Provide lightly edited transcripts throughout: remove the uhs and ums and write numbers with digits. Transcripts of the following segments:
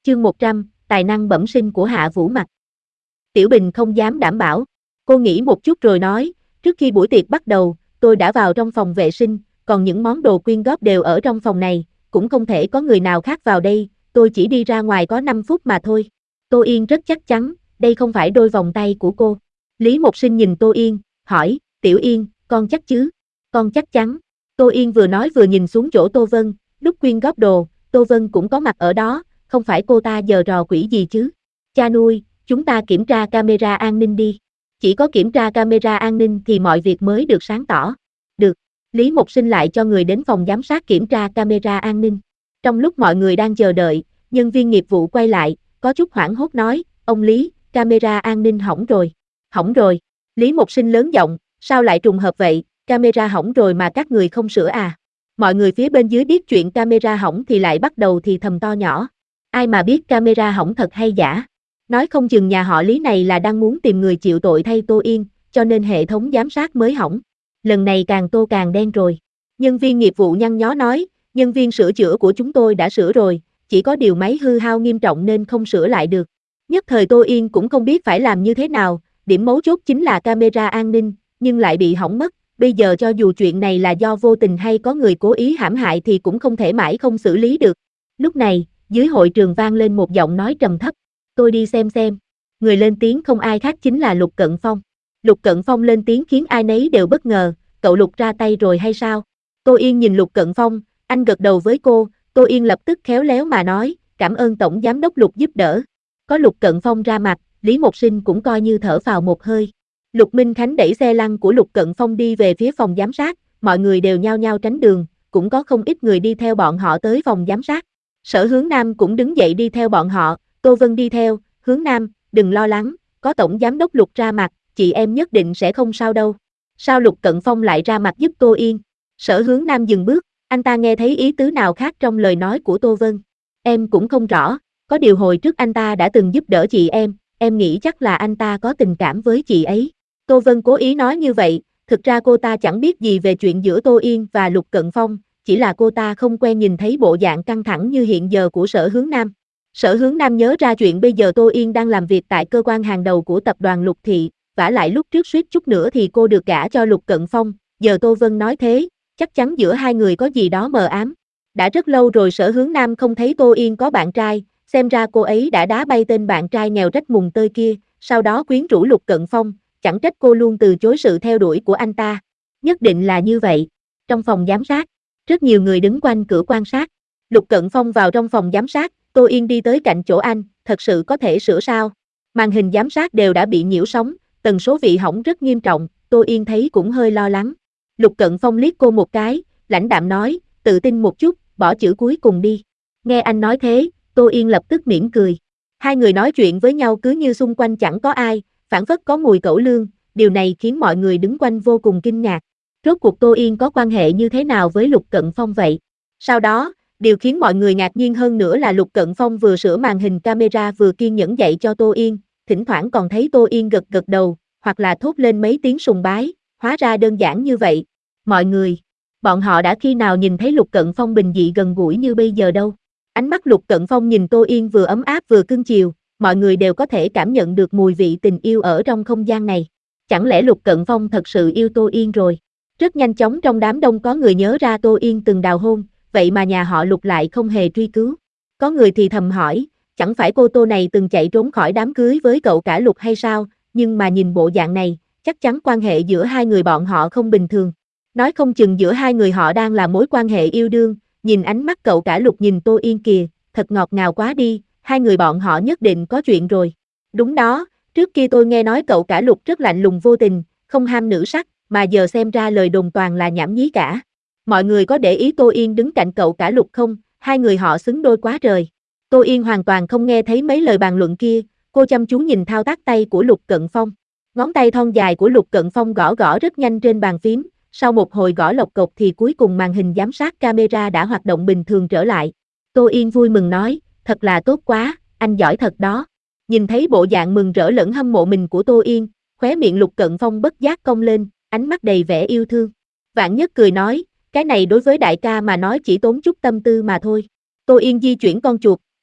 Chương 100, tài năng bẩm sinh của Hạ Vũ Mặc. Tiểu Bình không dám đảm bảo. Cô nghĩ một chút rồi nói, trước khi buổi tiệc bắt đầu, tôi đã vào trong phòng vệ sinh, còn những món đồ quyên góp đều ở trong phòng này, cũng không thể có người nào khác vào đây, tôi chỉ đi ra ngoài có 5 phút mà thôi. Tô Yên rất chắc chắn, đây không phải đôi vòng tay của cô. Lý Mộc Sinh nhìn Tô Yên, hỏi, Tiểu Yên, con chắc chứ? Con chắc chắn. Tô Yên vừa nói vừa nhìn xuống chỗ Tô Vân, lúc quyên góp đồ, Tô Vân cũng có mặt ở đó, không phải cô ta giở trò quỷ gì chứ? Cha nuôi, chúng ta kiểm tra camera an ninh đi. Chỉ có kiểm tra camera an ninh thì mọi việc mới được sáng tỏ. Được. Lý Mộc Sinh lại cho người đến phòng giám sát kiểm tra camera an ninh. Trong lúc mọi người đang chờ đợi, nhân viên nghiệp vụ quay lại, có chút hoảng hốt nói, ông Lý, camera an ninh hỏng rồi. Hỏng rồi. Lý Mộc Sinh lớn giọng, sao lại trùng hợp vậy, camera hỏng rồi mà các người không sửa à? Mọi người phía bên dưới biết chuyện camera hỏng thì lại bắt đầu thì thầm to nhỏ. Ai mà biết camera hỏng thật hay giả? Nói không chừng nhà họ Lý này là đang muốn tìm người chịu tội thay Tô Yên, cho nên hệ thống giám sát mới hỏng. Lần này càng tô càng đen rồi. Nhân viên nghiệp vụ nhăn nhó nói, nhân viên sửa chữa của chúng tôi đã sửa rồi, chỉ có điều máy hư hao nghiêm trọng nên không sửa lại được. Nhất thời Tô Yên cũng không biết phải làm như thế nào, điểm mấu chốt chính là camera an ninh, nhưng lại bị hỏng mất. Bây giờ cho dù chuyện này là do vô tình hay có người cố ý hãm hại thì cũng không thể mãi không xử lý được. Lúc này, dưới hội trường vang lên một giọng nói trầm thấp. Tôi đi xem. Người lên tiếng không ai khác chính là Lục Cận Phong. Lục Cận Phong lên tiếng khiến ai nấy đều bất ngờ, cậu Lục ra tay rồi hay sao? Tô Yên nhìn Lục Cận Phong, anh gật đầu với cô, Tô Yên lập tức khéo léo mà nói, cảm ơn Tổng Giám đốc Lục giúp đỡ. Có Lục Cận Phong ra mặt, Lý Mộc Sinh cũng coi như thở phào một hơi. Lục Minh Khánh đẩy xe lăn của Lục Cận Phong đi về phía phòng giám sát, mọi người đều nhao nhao tránh đường, cũng có không ít người đi theo bọn họ tới phòng giám sát. Sở Hướng Nam cũng đứng dậy đi theo bọn họ, Tô Vân đi theo, Hướng Nam, đừng lo lắng, có Tổng Giám đốc Lục ra mặt, chị em nhất định sẽ không sao đâu. Sao Lục Cận Phong lại ra mặt giúp Tô Yên? Sở Hướng Nam dừng bước, anh ta nghe thấy ý tứ nào khác trong lời nói của Tô Vân. Em cũng không rõ, có điều hồi trước anh ta đã từng giúp đỡ chị em nghĩ chắc là anh ta có tình cảm với chị ấy. Tô Vân cố ý nói như vậy, thực ra cô ta chẳng biết gì về chuyện giữa Tô Yên và Lục Cận Phong, chỉ là cô ta không quen nhìn thấy bộ dạng căng thẳng như hiện giờ của Sở Hướng Nam. Sở Hướng Nam nhớ ra chuyện bây giờ Tô Yên đang làm việc tại cơ quan hàng đầu của tập đoàn Lục Thị, vả lại lúc trước suýt chút nữa thì cô được gả cho Lục Cận Phong, giờ Tô Vân nói thế, chắc chắn giữa hai người có gì đó mờ ám. Đã rất lâu rồi Sở Hướng Nam không thấy Tô Yên có bạn trai, xem ra cô ấy đã đá bay tên bạn trai nghèo rách mùng tơi kia, sau đó quyến rũ Lục Cận Phong, chẳng trách cô luôn từ chối sự theo đuổi của anh ta. Nhất định là như vậy. Trong phòng giám sát, rất nhiều người đứng quanh cửa quan sát. Lục Cận Phong vào trong phòng giám sát, Tô Yên đi tới cạnh chỗ anh, thật sự có thể sửa sao? Màn hình giám sát đều đã bị nhiễu sóng, tần số bị hỏng rất nghiêm trọng, Tô Yên thấy cũng hơi lo lắng. Lục Cận Phong liếc cô một cái, lãnh đạm nói, tự tin một chút, bỏ chữ cuối cùng đi. Nghe anh nói thế, Tô Yên lập tức mỉm cười. Hai người nói chuyện với nhau cứ như xung quanh chẳng có ai, phảng phất có mùi cẩu lương, điều này khiến mọi người đứng quanh vô cùng kinh ngạc. Rốt cuộc Tô Yên có quan hệ như thế nào với Lục Cận Phong vậy? Sau đó, điều khiến mọi người ngạc nhiên hơn nữa là Lục Cận Phong vừa sửa màn hình camera vừa kiên nhẫn dạy cho Tô Yên, thỉnh thoảng còn thấy Tô Yên gật gật đầu, hoặc là thốt lên mấy tiếng sùng bái, hóa ra đơn giản như vậy. Mọi người, bọn họ đã khi nào nhìn thấy Lục Cận Phong bình dị gần gũi như bây giờ đâu. Ánh mắt Lục Cận Phong nhìn Tô Yên vừa ấm áp vừa cưng chiều, mọi người đều có thể cảm nhận được mùi vị tình yêu ở trong không gian này. Chẳng lẽ Lục Cận Phong thật sự yêu Tô Yên rồi? Rất nhanh chóng trong đám đông có người nhớ ra Tô Yên từng đào hôn, vậy mà nhà họ Lục lại không hề truy cứu. Có người thì thầm hỏi, chẳng phải cô Tô này từng chạy trốn khỏi đám cưới với cậu cả Lục hay sao, nhưng mà nhìn bộ dạng này, chắc chắn quan hệ giữa hai người bọn họ không bình thường. Nói không chừng giữa hai người họ đang là mối quan hệ yêu đương, nhìn ánh mắt cậu cả Lục nhìn Tô Yên kìa, thật ngọt ngào quá đi, hai người bọn họ nhất định có chuyện rồi. Đúng đó, trước kia tôi nghe nói cậu cả Lục rất lạnh lùng vô tình, không ham nữ sắc, mà giờ xem ra lời đồn toàn là nhảm nhí cả. Mọi người có để ý Tô Yên đứng cạnh cậu cả Lục không? Hai người họ xứng đôi quá trời. Tô Yên hoàn toàn không nghe thấy mấy lời bàn luận kia, cô chăm chú nhìn thao tác tay của Lục Cận Phong. Ngón tay thon dài của Lục Cận Phong gõ gõ rất nhanh trên bàn phím, sau một hồi gõ lộc cộc thì cuối cùng màn hình giám sát camera đã hoạt động bình thường trở lại. Tô Yên vui mừng nói, thật là tốt quá, anh giỏi thật đó. Nhìn thấy bộ dạng mừng rỡ lẫn hâm mộ mình của Tô Yên, khóe miệng Lục Cận Phong bất giác cong lên, ánh mắt đầy vẻ yêu thương. Vạn Nhất cười nói, cái này đối với đại ca mà nói chỉ tốn chút tâm tư mà thôi. Tô Yên di chuyển con chuột,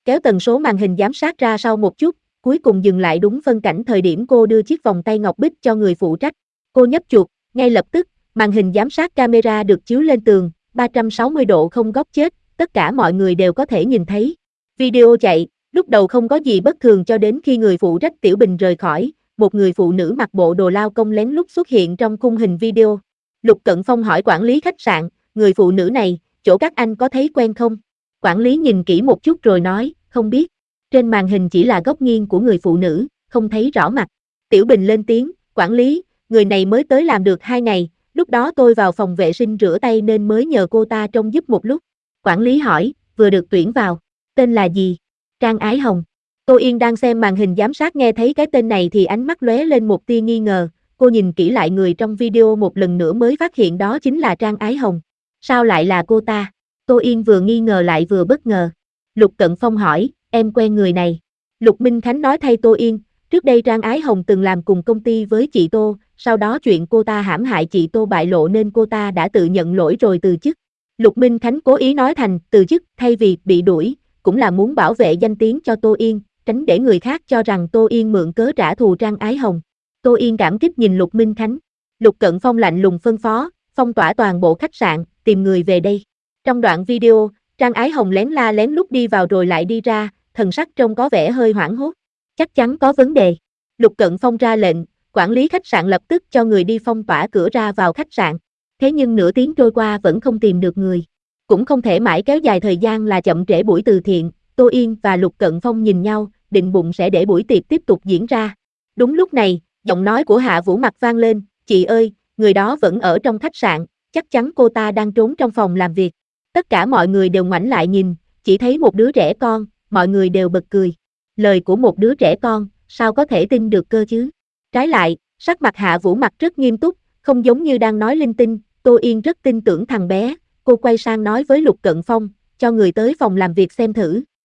kéo tần số màn hình giám sát ra sau một chút, cuối cùng dừng lại đúng phân cảnh thời điểm cô đưa chiếc vòng tay ngọc bích cho người phụ trách. Cô nhấp chuột, ngay lập tức, màn hình giám sát camera được chiếu lên tường, 360 độ không góc chết, tất cả mọi người đều có thể nhìn thấy. Video chạy, lúc đầu không có gì bất thường cho đến khi người phụ trách Tiểu Bình rời khỏi, một người phụ nữ mặc bộ đồ lao công lén lút xuất hiện trong khung hình video. Lục Cận Phong hỏi quản lý khách sạn, người phụ nữ này, chỗ các anh có thấy quen không? Quản lý nhìn kỹ một chút rồi nói, không biết. Trên màn hình chỉ là góc nghiêng của người phụ nữ, không thấy rõ mặt. Tiểu Bình lên tiếng, quản lý, người này mới tới làm được 2 ngày, lúc đó tôi vào phòng vệ sinh rửa tay nên mới nhờ cô ta trông giúp một lúc. Quản lý hỏi, vừa được tuyển vào, tên là gì? Trang Ái Hồng. Tô Yên đang xem màn hình giám sát nghe thấy cái tên này thì ánh mắt lóe lên một tia nghi ngờ, cô nhìn kỹ lại người trong video một lần nữa mới phát hiện đó chính là Trang Ái Hồng. Sao lại là cô ta? Tô Yên vừa nghi ngờ lại vừa bất ngờ. Lục Cận Phong hỏi, em quen người này. Lục Minh Khánh nói thay Tô Yên, trước đây Trang Ái Hồng từng làm cùng công ty với chị Tô, sau đó chuyện cô ta hãm hại chị Tô bại lộ nên cô ta đã tự nhận lỗi rồi từ chức. Lục Minh Khánh cố ý nói thành từ chức thay vì bị đuổi, cũng là muốn bảo vệ danh tiếng cho Tô Yên, tránh để người khác cho rằng Tô Yên mượn cớ trả thù Trang Ái Hồng. Tô Yên cảm kích nhìn Lục Minh Khánh. Lục Cận Phong lạnh lùng phân phó, phong tỏa toàn bộ khách sạn, tìm người về đây. Trong đoạn video, Trang Ái Hồng lén la lén lút đi vào rồi lại đi ra, thần sắc trông có vẻ hơi hoảng hốt. Chắc chắn có vấn đề. Lục Cận Phong ra lệnh, quản lý khách sạn lập tức cho người đi phong tỏa cửa ra vào khách sạn. Thế nhưng nửa tiếng trôi qua vẫn không tìm được người. Cũng không thể mãi kéo dài thời gian là chậm trễ buổi từ thiện, Tô Yên và Lục Cận Phong nhìn nhau, định bụng sẽ để buổi tiệc tiếp tục diễn ra. Đúng lúc này, giọng nói của Hạ Vũ Mặc vang lên, chị ơi, người đó vẫn ở trong khách sạn, chắc chắn cô ta đang trốn trong phòng làm việc. Tất cả mọi người đều ngoảnh lại nhìn, chỉ thấy một đứa trẻ con, mọi người đều bật cười. Lời của một đứa trẻ con, sao có thể tin được cơ chứ? Trái lại, sắc mặt Hạ Vũ Mặc rất nghiêm túc, không giống như đang nói linh tinh, Tô Yên rất tin tưởng thằng bé, cô quay sang nói với Lục Cận Phong, cho người tới phòng làm việc xem thử.